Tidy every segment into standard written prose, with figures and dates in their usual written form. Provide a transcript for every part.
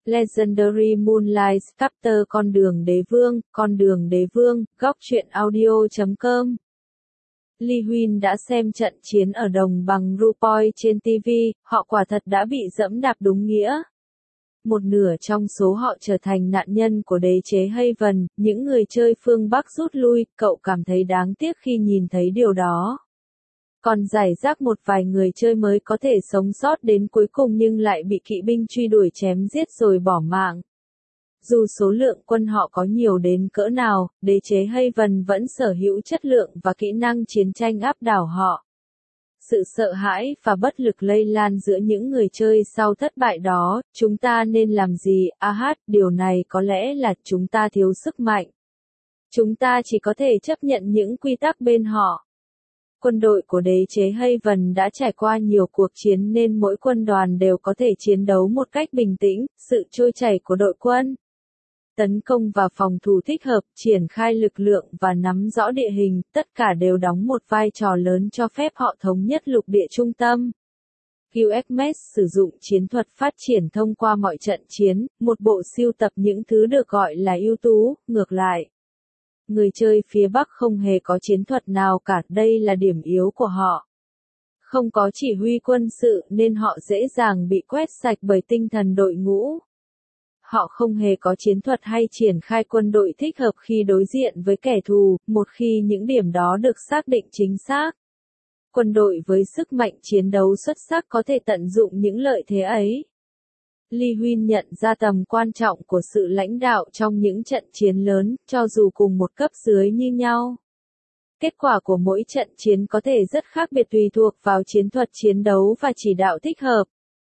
Legendary Moonlight Chapter Con đường đế vương, góc truyện audio.com. Lee Huynh đã xem trận chiến ở đồng bằng RuPaul trên TV, họ quả thật đã bị dẫm đạp đúng nghĩa. Một nửa trong số họ trở thành nạn nhân của đế chế Haven, những người chơi phương Bắc rút lui, cậu cảm thấy đáng tiếc khi nhìn thấy điều đó. Còn rải rác một vài người chơi mới có thể sống sót đến cuối cùng nhưng lại bị kỵ binh truy đuổi chém giết rồi bỏ mạng. Dù số lượng quân họ có nhiều đến cỡ nào, đế chế Haven vẫn sở hữu chất lượng và kỹ năng chiến tranh áp đảo họ. Sự sợ hãi và bất lực lây lan giữa những người chơi sau thất bại đó, chúng ta nên làm gì? Điều này có lẽ là chúng ta thiếu sức mạnh. Chúng ta chỉ có thể chấp nhận những quy tắc bên họ. Quân đội của đế chế Haven đã trải qua nhiều cuộc chiến nên mỗi quân đoàn đều có thể chiến đấu một cách bình tĩnh, sự trôi chảy của đội quân. Tấn công và phòng thủ thích hợp, triển khai lực lượng và nắm rõ địa hình, tất cả đều đóng một vai trò lớn cho phép họ thống nhất lục địa trung tâm. QXMS sử dụng chiến thuật phát triển thông qua mọi trận chiến, một bộ sưu tập những thứ được gọi là ưu tú, ngược lại. Người chơi phía Bắc không hề có chiến thuật nào cả, đây là điểm yếu của họ. Không có chỉ huy quân sự nên họ dễ dàng bị quét sạch bởi tinh thần đội ngũ. Họ không hề có chiến thuật hay triển khai quân đội thích hợp khi đối diện với kẻ thù, một khi những điểm đó được xác định chính xác. Quân đội với sức mạnh chiến đấu xuất sắc có thể tận dụng những lợi thế ấy. Lee Huynh nhận ra tầm quan trọng của sự lãnh đạo trong những trận chiến lớn, cho dù cùng một cấp dưới như nhau. Kết quả của mỗi trận chiến có thể rất khác biệt tùy thuộc vào chiến thuật chiến đấu và chỉ đạo thích hợp.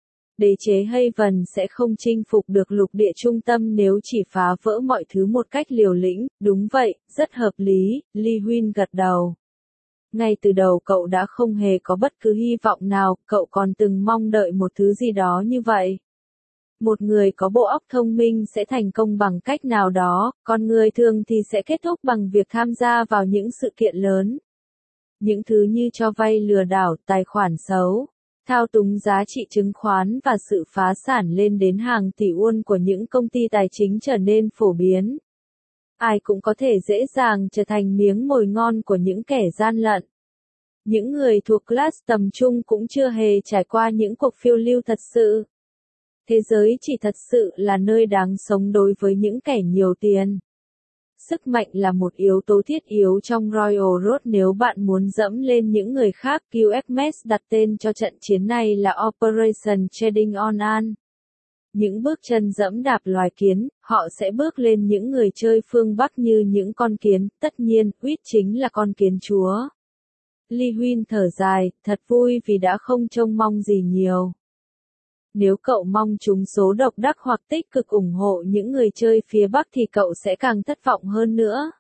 Đế chế Haven sẽ không chinh phục được lục địa trung tâm nếu chỉ phá vỡ mọi thứ một cách liều lĩnh, đúng vậy, rất hợp lý, Lee Huynh gật đầu. Ngay từ đầu cậu đã không hề có bất cứ hy vọng nào, cậu còn từng mong đợi một thứ gì đó như vậy. Một người có bộ óc thông minh sẽ thành công bằng cách nào đó, còn người thường thì sẽ kết thúc bằng việc tham gia vào những sự kiện lớn. Những thứ như cho vay lừa đảo, tài khoản xấu, thao túng giá trị chứng khoán và sự phá sản lên đến hàng tỷ won của những công ty tài chính trở nên phổ biến. Ai cũng có thể dễ dàng trở thành miếng mồi ngon của những kẻ gian lận. Những người thuộc class tầm trung cũng chưa hề trải qua những cuộc phiêu lưu thật sự. Thế giới chỉ thật sự là nơi đáng sống đối với những kẻ nhiều tiền. Sức mạnh là một yếu tố thiết yếu trong Royal Road nếu bạn muốn dẫm lên những người khác. QXMS đặt tên cho trận chiến này là Operation Treading on An. Những bước chân dẫm đạp loài kiến, họ sẽ bước lên những người chơi phương Bắc như những con kiến, tất nhiên, Wit chính là con kiến chúa. Lee Huynh thở dài, thật vui vì đã không trông mong gì nhiều. Nếu cậu mong chúng số độc đắc hoặc tích cực ủng hộ những người chơi phía Bắc thì cậu sẽ càng thất vọng hơn nữa.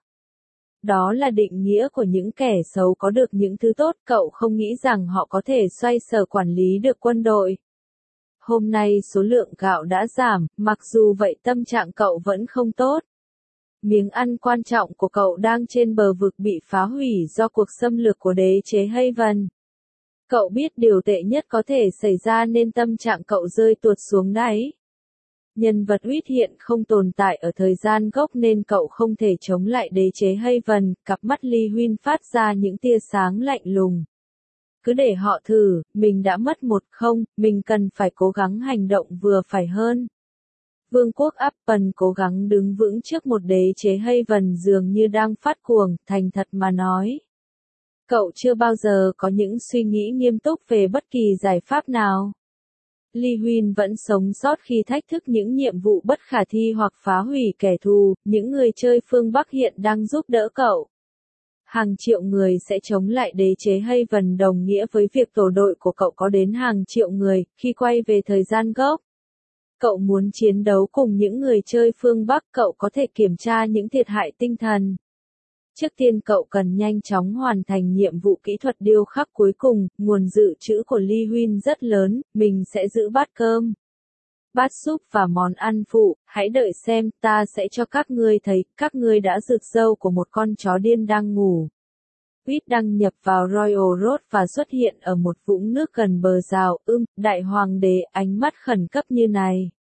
Đó là định nghĩa của những kẻ xấu có được những thứ tốt, cậu không nghĩ rằng họ có thể xoay sở quản lý được quân đội. Hôm nay số lượng gạo đã giảm, mặc dù vậy tâm trạng cậu vẫn không tốt. Miếng ăn quan trọng của cậu đang trên bờ vực bị phá hủy do cuộc xâm lược của đế chế Haven. Cậu biết điều tệ nhất có thể xảy ra nên tâm trạng cậu rơi tuột xuống đáy. Nhân vật Wit hiện không tồn tại ở thời gian gốc nên cậu không thể chống lại đế chế Haven, cặp mắt Lee Huynh phát ra những tia sáng lạnh lùng. Cứ để họ thử, mình đã mất mình cần phải cố gắng hành động vừa phải hơn. Vương quốc Appen cố gắng đứng vững trước một đế chế Haven dường như đang phát cuồng, thành thật mà nói. Cậu chưa bao giờ có những suy nghĩ nghiêm túc về bất kỳ giải pháp nào. Lee Huynh vẫn sống sót khi thách thức những nhiệm vụ bất khả thi hoặc phá hủy kẻ thù, những người chơi phương Bắc hiện đang giúp đỡ cậu. Hàng triệu người sẽ chống lại đế chế Haven đồng nghĩa với việc tổ đội của cậu có đến hàng triệu người, khi quay về thời gian gốc. Cậu muốn chiến đấu cùng những người chơi phương Bắc, cậu có thể kiểm tra những thiệt hại tinh thần. Trước tiên cậu cần nhanh chóng hoàn thành nhiệm vụ kỹ thuật điêu khắc cuối cùng, nguồn dự trữ của Lee Huynh rất lớn, mình sẽ giữ bát cơm, bát súp và món ăn phụ, hãy đợi xem, ta sẽ cho các ngươi thấy, các ngươi đã rực râu của một con chó điên đang ngủ. Wit đăng nhập vào Royal Road và xuất hiện ở một vũng nước gần bờ rào, đại hoàng đế, ánh mắt khẩn cấp như này.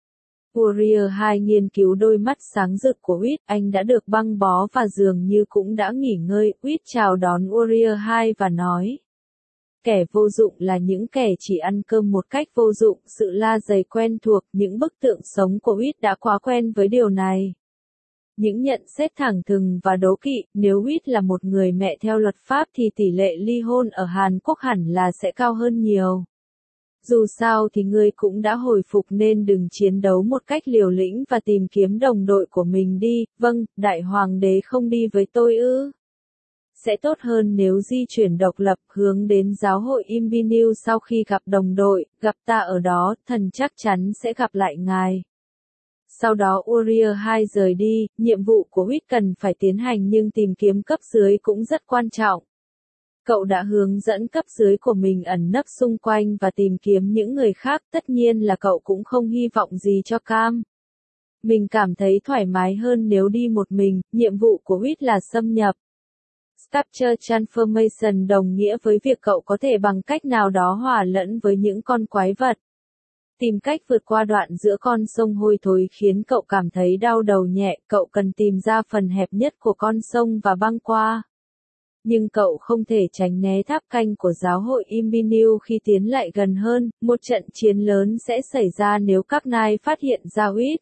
Warrior 2 nghiên cứu đôi mắt sáng rực của Wit, anh đã được băng bó và dường như cũng đã nghỉ ngơi. Wit chào đón Warrior 2 và nói. Kẻ vô dụng là những kẻ chỉ ăn cơm một cách vô dụng, sự la dày quen thuộc, những bức tượng sống của Wit đã quá quen với điều này. Những nhận xét thẳng thừng và đố kỵ, nếu Wit là một người mẹ theo luật pháp thì tỷ lệ ly hôn ở Hàn Quốc hẳn là sẽ cao hơn nhiều. Dù sao thì ngươi cũng đã hồi phục nên đừng chiến đấu một cách liều lĩnh và tìm kiếm đồng đội của mình đi. Vâng, đại hoàng đế không đi với tôi ư? Sẽ tốt hơn nếu di chuyển độc lập hướng đến giáo hội Imbinu sau khi gặp đồng đội, gặp ta ở đó, thần chắc chắn sẽ gặp lại ngài. Sau đó Warrior 2 rời đi, nhiệm vụ của Wit cần phải tiến hành nhưng tìm kiếm cấp dưới cũng rất quan trọng. Cậu đã hướng dẫn cấp dưới của mình ẩn nấp xung quanh và tìm kiếm những người khác, tất nhiên là cậu cũng không hy vọng gì cho Cam. Mình cảm thấy thoải mái hơn nếu đi một mình, nhiệm vụ của Wit là xâm nhập. Structure Transformation đồng nghĩa với việc cậu có thể bằng cách nào đó hòa lẫn với những con quái vật. Tìm cách vượt qua đoạn giữa con sông hôi thối khiến cậu cảm thấy đau đầu nhẹ, cậu cần tìm ra phần hẹp nhất của con sông và băng qua. Nhưng cậu không thể tránh né tháp canh của giáo hội Imbinu khi tiến lại gần hơn, một trận chiến lớn sẽ xảy ra nếu các nai phát hiện ra Wit.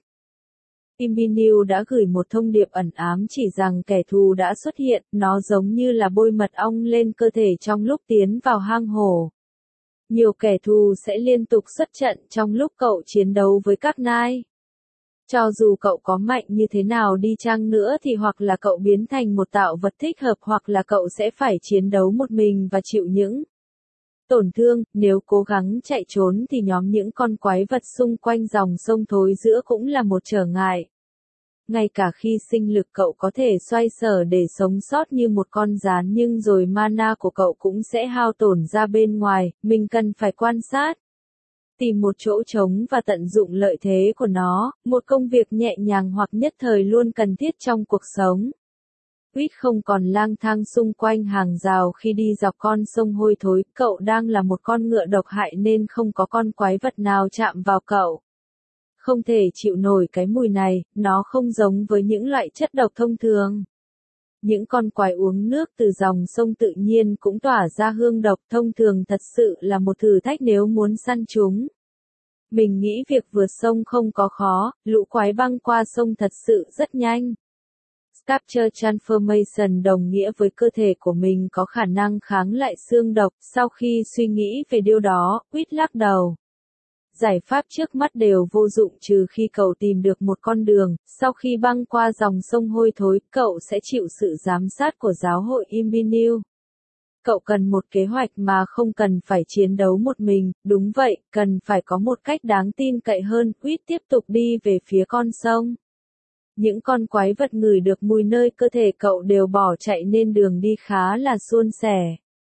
Imbinu đã gửi một thông điệp ẩn ám chỉ rằng kẻ thù đã xuất hiện, nó giống như là bôi mật ong lên cơ thể trong lúc tiến vào hang hổ. Nhiều kẻ thù sẽ liên tục xuất trận trong lúc cậu chiến đấu với các nai. Cho dù cậu có mạnh như thế nào đi chăng nữa thì hoặc là cậu biến thành một tạo vật thích hợp hoặc là cậu sẽ phải chiến đấu một mình và chịu những tổn thương. Nếu cố gắng chạy trốn thì nhóm những con quái vật xung quanh dòng sông thối giữa cũng là một trở ngại. Ngay cả khi sinh lực cậu có thể xoay sở để sống sót như một con gián nhưng rồi mana của cậu cũng sẽ hao tổn ra bên ngoài, mình cần phải quan sát. Tìm một chỗ trống và tận dụng lợi thế của nó, một công việc nhẹ nhàng hoặc nhất thời luôn cần thiết trong cuộc sống. Wit không còn lang thang xung quanh hàng rào khi đi dọc con sông hôi thối, cậu đang là một con ngựa độc hại nên không có con quái vật nào chạm vào cậu. Không thể chịu nổi cái mùi này, nó không giống với những loại chất độc thông thường. Những con quái uống nước từ dòng sông tự nhiên cũng tỏa ra hương độc thông thường thật sự là một thử thách nếu muốn săn chúng. Mình nghĩ việc vượt sông không có khó, lũ quái băng qua sông thật sự rất nhanh. Structure Transformation đồng nghĩa với cơ thể của mình có khả năng kháng lại xương độc, sau khi suy nghĩ về điều đó, Wit lắc đầu. Giải pháp trước mắt đều vô dụng trừ khi cậu tìm được một con đường, sau khi băng qua dòng sông hôi thối, cậu sẽ chịu sự giám sát của giáo hội Imbinu. Cậu cần một kế hoạch mà không cần phải chiến đấu một mình, đúng vậy, cần phải có một cách đáng tin cậy hơn. Wit tiếp tục đi về phía con sông. Những con quái vật ngửi được mùi nơi cơ thể cậu đều bỏ chạy nên đường đi khá là suôn sẻ.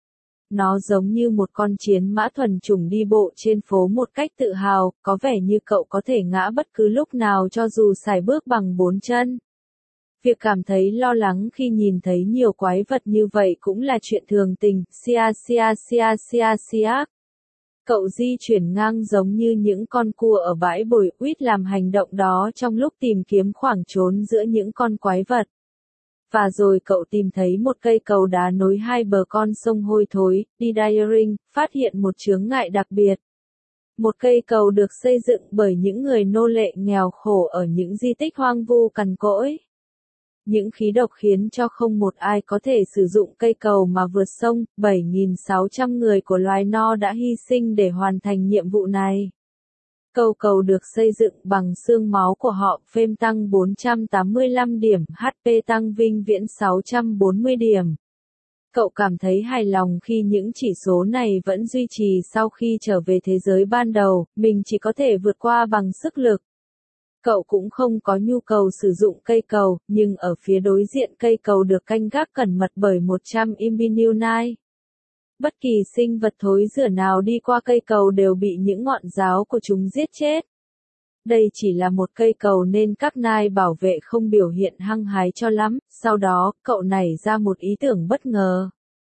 Nó giống như một con chiến mã thuần chủng đi bộ trên phố một cách tự hào, có vẻ như cậu có thể ngã bất cứ lúc nào cho dù sải bước bằng 4 chân. Việc cảm thấy lo lắng khi nhìn thấy nhiều quái vật như vậy cũng là chuyện thường tình. Sia. Cậu di chuyển ngang giống như những con cua ở bãi bồi. Wit làm hành động đó trong lúc tìm kiếm khoảng trốn giữa những con quái vật. Và rồi cậu tìm thấy một cây cầu đá nối hai bờ con sông hôi thối, Diring, phát hiện một chướng ngại đặc biệt. Một cây cầu được xây dựng bởi những người nô lệ nghèo khổ ở những di tích hoang vu cằn cỗi. Những khí độc khiến cho không một ai có thể sử dụng cây cầu mà vượt sông, 7.600 người của loài No đã hy sinh để hoàn thành nhiệm vụ này. Cầu được xây dựng bằng xương máu của họ, phêm tăng 485 điểm, HP tăng vinh viễn 640 điểm. Cậu cảm thấy hài lòng khi những chỉ số này vẫn duy trì sau khi trở về thế giới ban đầu, mình chỉ có thể vượt qua bằng sức lực. Cậu cũng không có nhu cầu sử dụng cây cầu, nhưng ở phía đối diện cây cầu được canh gác cẩn mật bởi 100 Imbinu Nai. Bất kỳ sinh vật thối rữa nào đi qua cây cầu đều bị những ngọn giáo của chúng giết chết. Đây chỉ là một cây cầu nên các nai bảo vệ không biểu hiện hăng hái cho lắm, sau đó, cậu nảy ra một ý tưởng bất ngờ.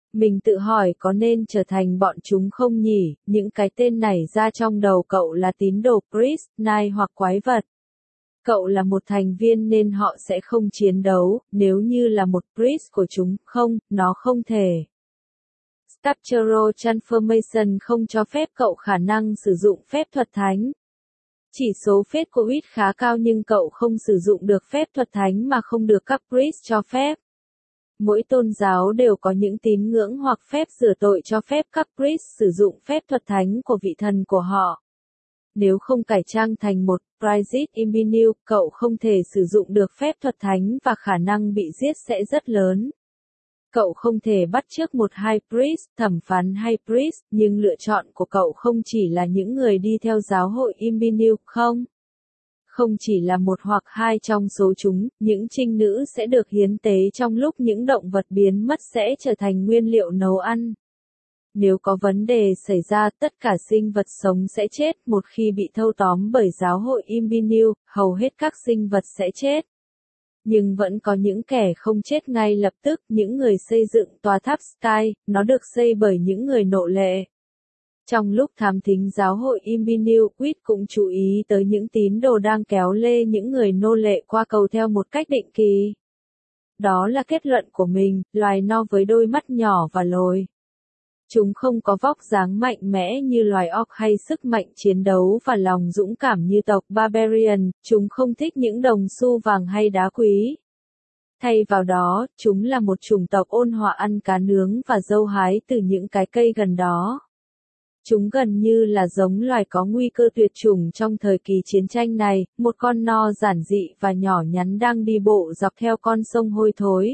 Mình tự hỏi có nên trở thành bọn chúng không nhỉ, những cái tên này ra trong đầu cậu là tín đồ Priest, Knight hoặc quái vật. Cậu là một thành viên nên họ sẽ không chiến đấu, nếu như là một Priest của chúng, không, nó không thể. Scriptural Transformation không cho phép cậu khả năng sử dụng phép thuật thánh. Chỉ số phép của Wit khá cao nhưng cậu không sử dụng được phép thuật thánh mà không được các Priest cho phép. Mỗi tôn giáo đều có những tín ngưỡng hoặc phép rửa tội cho phép các Priest sử dụng phép thuật thánh của vị thần của họ. Nếu không cải trang thành một Priest Imbinue, cậu không thể sử dụng được phép thuật thánh và khả năng bị giết sẽ rất lớn. Cậu không thể bắt chước một High Priest, thẩm phán hay Priest, nhưng lựa chọn của cậu không chỉ là những người đi theo giáo hội Imbinue, không? Không chỉ là một hoặc hai trong số chúng, những trinh nữ sẽ được hiến tế trong lúc những động vật biến mất sẽ trở thành nguyên liệu nấu ăn. Nếu có vấn đề xảy ra, tất cả sinh vật sống sẽ chết một khi bị thâu tóm bởi giáo hội Imbinue, hầu hết các sinh vật sẽ chết. Nhưng vẫn có những kẻ không chết ngay lập tức, những người xây dựng tòa tháp Sky, nó được xây bởi những người nô lệ. Trong lúc thám thính giáo hội Imbinue, Wit cũng chú ý tới những tín đồ đang kéo lê những người nô lệ qua cầu theo một cách định kỳ. Đó là kết luận của mình, loài no với đôi mắt nhỏ và lồi. Chúng không có vóc dáng mạnh mẽ như loài orc hay sức mạnh chiến đấu và lòng dũng cảm như tộc Barbarian, chúng không thích những đồng xu vàng hay đá quý. Thay vào đó, chúng là một chủng tộc ôn hòa ăn cá nướng và dâu hái từ những cái cây gần đó. Chúng gần như là giống loài có nguy cơ tuyệt chủng trong thời kỳ chiến tranh này, một con no giản dị và nhỏ nhắn đang đi bộ dọc theo con sông hôi thối.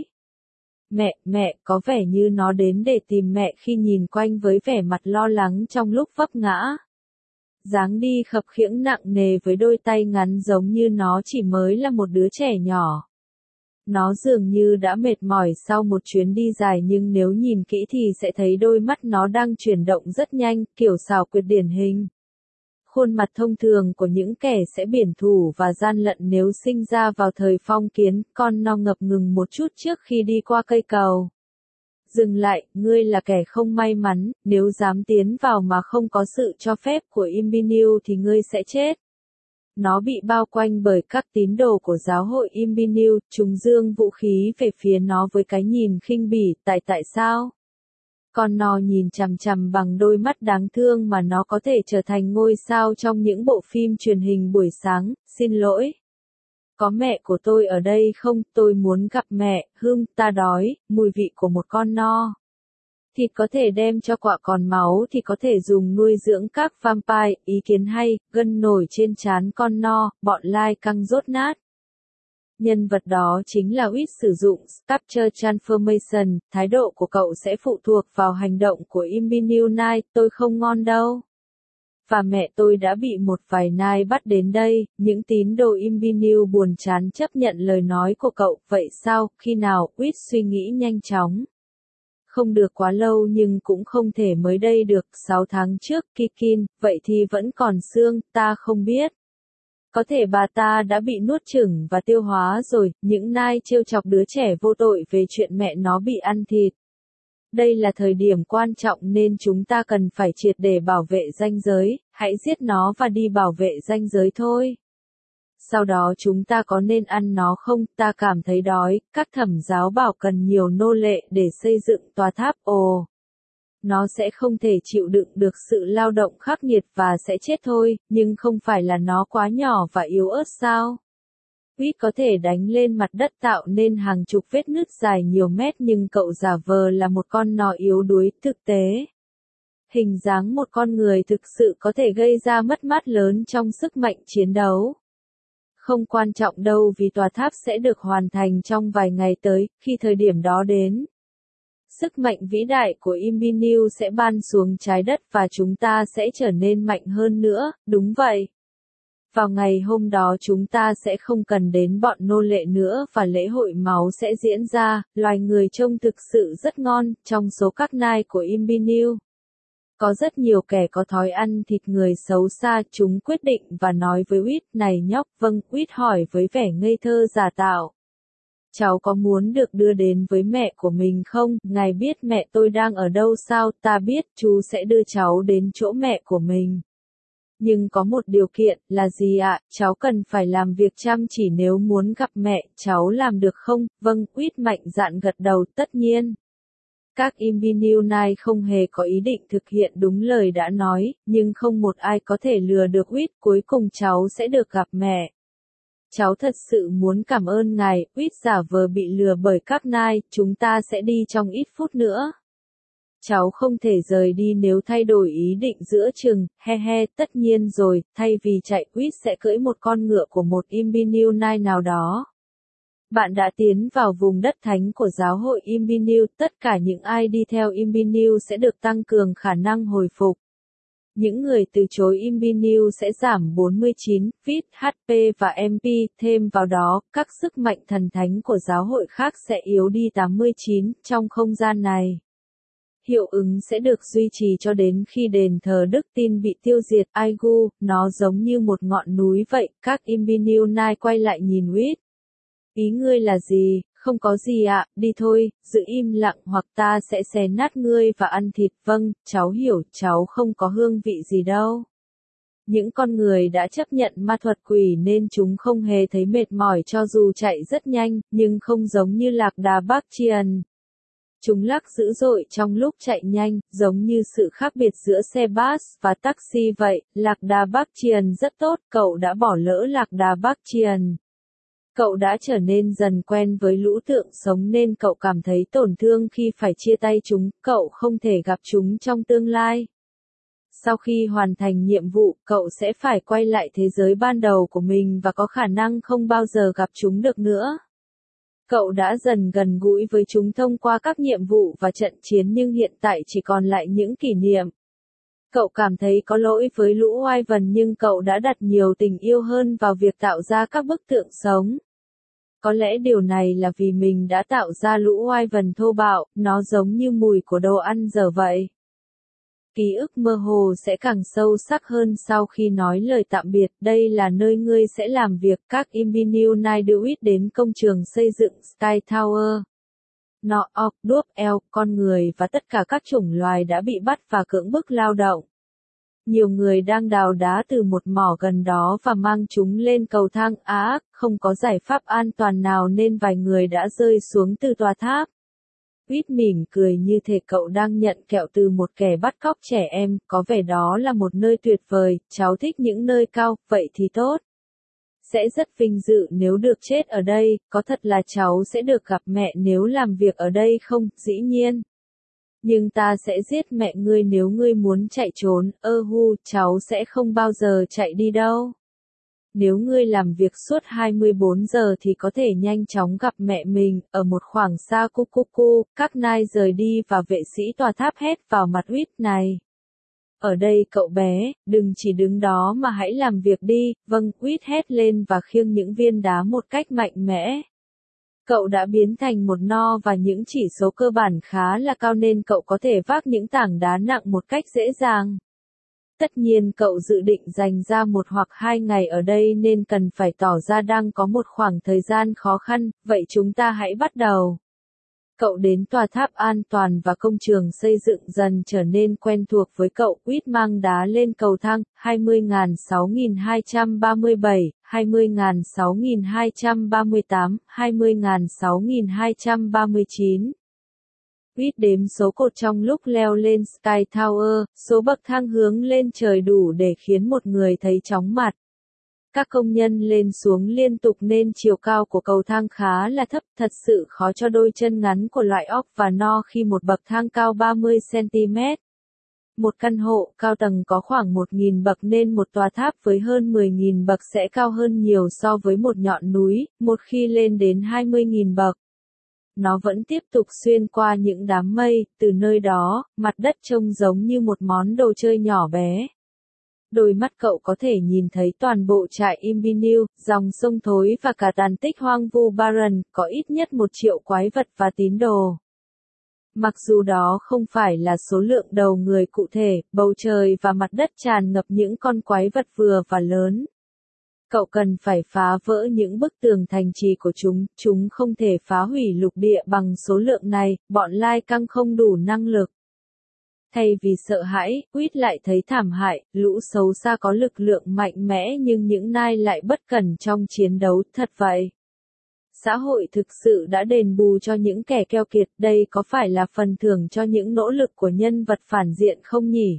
Mẹ, có vẻ như nó đến để tìm mẹ khi nhìn quanh với vẻ mặt lo lắng trong lúc vấp ngã. Dáng đi khập khiễng nặng nề với đôi tay ngắn giống như nó chỉ mới là một đứa trẻ nhỏ. Nó dường như đã mệt mỏi sau một chuyến đi dài nhưng nếu nhìn kỹ thì sẽ thấy đôi mắt nó đang chuyển động rất nhanh, kiểu xảo quyệt điển hình. Khuôn mặt thông thường của những kẻ sẽ biển thủ và gian lận nếu sinh ra vào thời phong kiến, con no ngập ngừng một chút trước khi đi qua cây cầu. Dừng lại, ngươi là kẻ không may mắn, nếu dám tiến vào mà không có sự cho phép của Imbinue thì ngươi sẽ chết. Nó bị bao quanh bởi các tín đồ của giáo hội Imbinue, chúng giương vũ khí về phía nó với cái nhìn khinh bỉ, tại sao? Con nó nhìn chằm chằm bằng đôi mắt đáng thương mà nó có thể trở thành ngôi sao trong những bộ phim truyền hình buổi sáng, xin lỗi. Có mẹ của tôi ở đây không, tôi muốn gặp mẹ, ta đói, mùi vị của một con no. Thịt có thể đem cho quạ còn máu thì có thể dùng nuôi dưỡng các vampire, ý kiến hay, gân nổi trên trán con no, bọn lai căng rốt nát. Nhân vật đó chính là Wit sử dụng Scripture Transformation, thái độ của cậu sẽ phụ thuộc vào hành động của Imbinue Knight, tôi không ngon đâu. Và mẹ tôi đã bị một vài Knight bắt đến đây, những tín đồ Imbinue buồn chán chấp nhận lời nói của cậu, vậy sao, khi nào, Wit suy nghĩ nhanh chóng. Không được quá lâu nhưng cũng không thể mới đây được, 6 tháng trước, Kikin, vậy thì vẫn còn xương, ta không biết. Có thể bà ta đã bị nuốt chửng và tiêu hóa rồi, những Knight trêu chọc đứa trẻ vô tội về chuyện mẹ nó bị ăn thịt. Đây là thời điểm quan trọng nên chúng ta cần phải triệt để bảo vệ ranh giới, hãy giết nó và đi bảo vệ ranh giới thôi. Sau đó chúng ta có nên ăn nó không, ta cảm thấy đói, các thẩm giáo bảo cần nhiều nô lệ để xây dựng tòa tháp, nó sẽ không thể chịu đựng được sự lao động khắc nghiệt và sẽ chết thôi, nhưng không phải là nó quá nhỏ và yếu ớt sao? Wit có thể đánh lên mặt đất tạo nên hàng chục vết nứt dài nhiều mét nhưng cậu giả vờ là một con nỏ yếu đuối, thực tế. Hình dáng một con người thực sự có thể gây ra mất mát lớn trong sức mạnh chiến đấu. Không quan trọng đâu vì tòa tháp sẽ được hoàn thành trong vài ngày tới, khi thời điểm đó đến. Sức mạnh vĩ đại của Imbinue sẽ ban xuống trái đất và chúng ta sẽ trở nên mạnh hơn nữa, đúng vậy. Vào ngày hôm đó chúng ta sẽ không cần đến bọn nô lệ nữa và lễ hội máu sẽ diễn ra, loài người trông thực sự rất ngon, trong số các Knight của Imbinue. Có rất nhiều kẻ có thói ăn thịt người xấu xa, chúng quyết định và nói với Wit, này nhóc, vâng, Wit hỏi với vẻ ngây thơ giả tạo. cháu có muốn được đưa đến với mẹ của mình không? Ngài biết mẹ tôi đang ở đâu sao? Ta biết, chú sẽ đưa cháu đến chỗ mẹ của mình. Nhưng có một điều kiện, là gì ạ? Cháu cần phải làm việc chăm chỉ nếu muốn gặp mẹ, cháu làm được không? Vâng, Quýt mạnh dạn gật đầu, tất nhiên. Các Imbinewnight không hề có ý định thực hiện đúng lời đã nói, nhưng không một ai có thể lừa được Quýt, cuối cùng cháu sẽ được gặp mẹ. Cháu thật sự muốn cảm ơn ngài, Quýt giả vờ bị lừa bởi các nai, chúng ta sẽ đi trong ít phút nữa. Cháu không thể rời đi nếu thay đổi ý định giữa chừng, he he, tất nhiên rồi, thay vì chạy Quýt sẽ cưỡi một con ngựa của một Imbinewnight nào đó. Bạn đã tiến vào vùng đất thánh của giáo hội Imbinew, tất cả những ai đi theo Imbinew sẽ được tăng cường khả năng hồi phục. Những người từ chối Imbinew sẽ giảm 49 feet HP và MP, thêm vào đó, các sức mạnh thần thánh của giáo hội khác sẽ yếu đi 89 trong không gian này. Hiệu ứng sẽ được duy trì cho đến khi đền thờ Đức Tin bị tiêu diệt. Aigu, nó giống như một ngọn núi vậy, các Imbinewnight quay lại nhìn Quýt. Ý ngươi là gì? Không có gì ạ, đi thôi, giữ im lặng hoặc ta sẽ xé nát ngươi và ăn thịt. Vâng, cháu hiểu, cháu không có hương vị gì đâu. Những con người đã chấp nhận ma thuật quỷ nên chúng không hề thấy mệt mỏi cho dù chạy rất nhanh, nhưng không giống như lạc đà Bakchian. Chúng lắc dữ dội trong lúc chạy nhanh, giống như sự khác biệt giữa xe bus và taxi vậy. Lạc đà Bakchian rất tốt, cậu đã bỏ lỡ lạc đà Bakchian. Cậu đã trở nên dần quen với lũ tượng sống nên cậu cảm thấy tổn thương khi phải chia tay chúng, cậu không thể gặp chúng trong tương lai. Sau khi hoàn thành nhiệm vụ, cậu sẽ phải quay lại thế giới ban đầu của mình và có khả năng không bao giờ gặp chúng được nữa. Cậu đã dần gần gũi với chúng thông qua các nhiệm vụ và trận chiến nhưng hiện tại chỉ còn lại những kỷ niệm. Cậu cảm thấy có lỗi với lũ Wyvern nhưng cậu đã đặt nhiều tình yêu hơn vào việc tạo ra các bức tượng sống. Có lẽ điều này là vì mình đã tạo ra lũ Wyvern thô bạo, nó giống như mùi của đồ ăn dở vậy. Ký ức mơ hồ sẽ càng sâu sắc hơn sau khi nói lời tạm biệt. Đây là nơi ngươi sẽ làm việc. Các Imbinewnight đưa Quýt đến công trường xây dựng Sky Tower. Nó, orc, đuốc, elf, con người và tất cả các chủng loài đã bị bắt và cưỡng bức lao động. Nhiều người đang đào đá từ một mỏ gần đó và mang chúng lên cầu thang. Không có giải pháp an toàn nào nên vài người đã rơi xuống từ tòa tháp. Quýt mỉm cười như thể cậu đang nhận kẹo từ một kẻ bắt cóc trẻ em, có vẻ đó là một nơi tuyệt vời, cháu thích những nơi cao, vậy thì tốt. Sẽ rất vinh dự nếu được chết ở đây, có thật là cháu sẽ được gặp mẹ nếu làm việc ở đây không? Dĩ nhiên. Nhưng ta sẽ giết mẹ ngươi nếu ngươi muốn chạy trốn, cháu sẽ không bao giờ chạy đi đâu. Nếu ngươi làm việc suốt 24 giờ thì có thể nhanh chóng gặp mẹ mình, ở một khoảng xa Cucucu, các nai rời đi và vệ sĩ tòa tháp hét vào mặt Quýt này. Ở đây cậu bé, đừng chỉ đứng đó mà hãy làm việc đi, vâng, Quýt hét lên và khiêng những viên đá một cách mạnh mẽ. Cậu đã biến thành một no và những chỉ số cơ bản khá là cao nên cậu có thể vác những tảng đá nặng một cách dễ dàng. Tất nhiên cậu dự định dành ra 1 hoặc 2 ngày ở đây nên cần phải tỏ ra đang có một khoảng thời gian khó khăn, vậy chúng ta hãy bắt đầu. Cậu đến tòa tháp an toàn và công trường xây dựng dần trở nên quen thuộc với cậu. Quýt mang đá lên cầu thang, 20.6237, 20.6238, 20.6239. Quýt đếm số cột trong lúc leo lên Sky Tower, số bậc thang hướng lên trời đủ để khiến một người thấy chóng mặt. Các công nhân lên xuống liên tục nên chiều cao của cầu thang khá là thấp, thật sự khó cho đôi chân ngắn của loại orc và no khi một bậc thang cao 30 cm. Một căn hộ cao tầng có khoảng 1.000 bậc nên một tòa tháp với hơn 10.000 bậc sẽ cao hơn nhiều so với một ngọn núi, một khi lên đến 20.000 bậc. Nó vẫn tiếp tục xuyên qua những đám mây, từ nơi đó, mặt đất trông giống như một món đồ chơi nhỏ bé. Đôi mắt cậu có thể nhìn thấy toàn bộ trại Imbinew, dòng sông thối và cả tàn tích hoang vu Barren, có ít nhất 1 triệu quái vật và tín đồ. Mặc dù đó không phải là số lượng đầu người cụ thể, bầu trời và mặt đất tràn ngập những con quái vật vừa và lớn. Cậu cần phải phá vỡ những bức tường thành trì của chúng không thể phá hủy lục địa bằng số lượng này, bọn lai căng không đủ năng lực. Thay vì sợ hãi, Quýt lại thấy thảm hại, lũ xấu xa có lực lượng mạnh mẽ nhưng những nai lại bất cẩn trong chiến đấu, thật vậy. Xã hội thực sự đã đền bù cho những kẻ keo kiệt, đây có phải là phần thưởng cho những nỗ lực của nhân vật phản diện không nhỉ?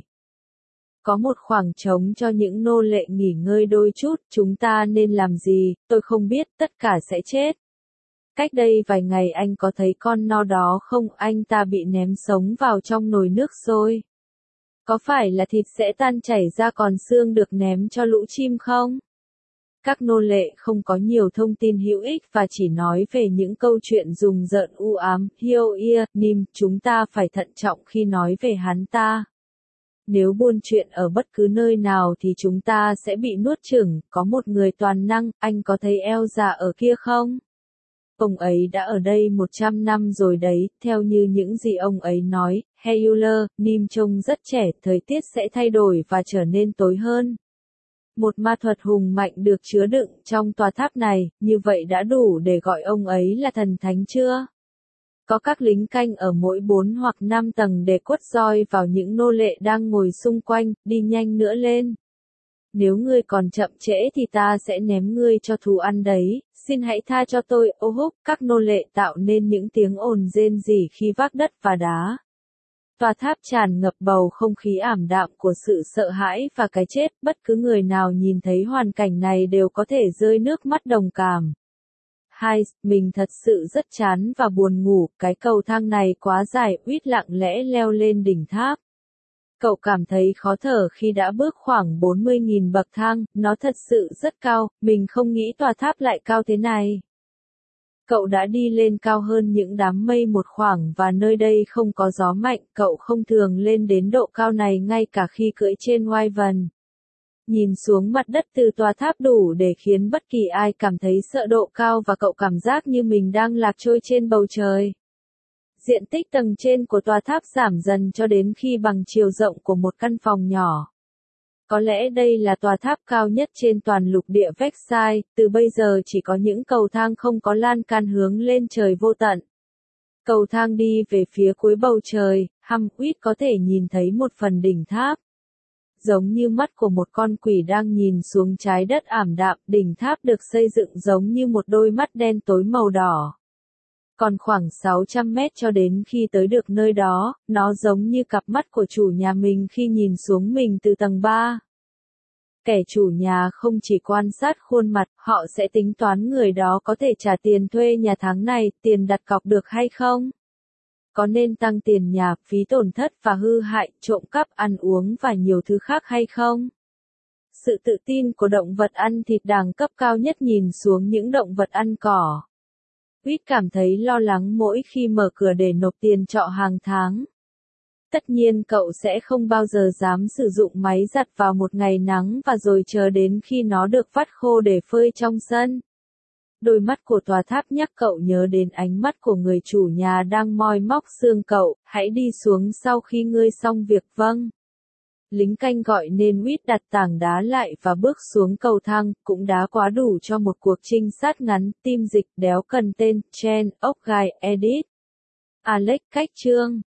Có một khoảng trống cho những nô lệ nghỉ ngơi đôi chút, chúng ta nên làm gì, tôi không biết, tất cả sẽ chết. Cách đây vài ngày anh có thấy con no đó không, anh ta bị ném sống vào trong nồi nước sôi. Có phải là thịt sẽ tan chảy ra còn xương được ném cho lũ chim không? Các nô lệ không có nhiều thông tin hữu ích và chỉ nói về những câu chuyện rùng rợn u ám, Hioia, Nim, chúng ta phải thận trọng khi nói về hắn ta. Nếu buôn chuyện ở bất cứ nơi nào thì chúng ta sẽ bị nuốt chửng, có một người toàn năng, anh có thấy Elsa ở kia không? Ông ấy đã ở đây 100 năm rồi đấy, theo như những gì ông ấy nói, Heuler, Nim trông rất trẻ, thời tiết sẽ thay đổi và trở nên tối hơn. Một ma thuật hùng mạnh được chứa đựng trong tòa tháp này, như vậy đã đủ để gọi ông ấy là thần thánh chưa? Có các lính canh ở mỗi 4 hoặc 5 tầng để quất roi vào những nô lệ đang ngồi xung quanh, đi nhanh nữa lên. Nếu ngươi còn chậm trễ thì ta sẽ ném ngươi cho thú ăn đấy, xin hãy tha cho tôi, ô húc, các nô lệ tạo nên những tiếng ồn rên rỉ khi vác đất và đá. Tòa tháp tràn ngập bầu không khí ảm đạm của sự sợ hãi và cái chết, bất cứ người nào nhìn thấy hoàn cảnh này đều có thể rơi nước mắt đồng cảm. Hai, mình thật sự rất chán và buồn ngủ, cái cầu thang này quá dài, Quýt lặng lẽ leo lên đỉnh tháp. Cậu cảm thấy khó thở khi đã bước khoảng 40.000 bậc thang, nó thật sự rất cao, mình không nghĩ tòa tháp lại cao thế này. Cậu đã đi lên cao hơn những đám mây một khoảng và nơi đây không có gió mạnh, cậu không thường lên đến độ cao này ngay cả khi cưỡi trên Wyvern. Nhìn xuống mặt đất từ tòa tháp đủ để khiến bất kỳ ai cảm thấy sợ độ cao và cậu cảm giác như mình đang lạc trôi trên bầu trời. Diện tích tầng trên của tòa tháp giảm dần cho đến khi bằng chiều rộng của một căn phòng nhỏ. Có lẽ đây là tòa tháp cao nhất trên toàn lục địa Vexai, từ bây giờ chỉ có những cầu thang không có lan can hướng lên trời vô tận. Cầu thang đi về phía cuối bầu trời, Quýt có thể nhìn thấy một phần đỉnh tháp. Giống như mắt của một con quỷ đang nhìn xuống trái đất ảm đạm, đỉnh tháp được xây dựng giống như một đôi mắt đen tối màu đỏ. Còn khoảng 600 mét cho đến khi tới được nơi đó, nó giống như cặp mắt của chủ nhà mình khi nhìn xuống mình từ tầng 3. Kẻ chủ nhà không chỉ quan sát khuôn mặt, họ sẽ tính toán người đó có thể trả tiền thuê nhà tháng này, tiền đặt cọc được hay không? Có nên tăng tiền nhà, phí tổn thất và hư hại, trộm cắp, ăn uống và nhiều thứ khác hay không? Sự tự tin của động vật ăn thịt đẳng cấp cao nhất nhìn xuống những động vật ăn cỏ. Quýt cảm thấy lo lắng mỗi khi mở cửa để nộp tiền trọ hàng tháng. Tất nhiên cậu sẽ không bao giờ dám sử dụng máy giặt vào một ngày nắng và rồi chờ đến khi nó được vắt khô để phơi trong sân. Đôi mắt của tòa tháp nhắc cậu nhớ đến ánh mắt của người chủ nhà đang moi móc xương cậu, hãy đi xuống sau khi ngươi xong việc, vâng. Lính canh gọi nên Quýt đặt tảng đá lại và bước xuống cầu thang, cũng đá quá đủ cho một cuộc trinh sát ngắn, tim dịch, đéo cần tên, Chen, ốc gai, edit. Alex cách chương.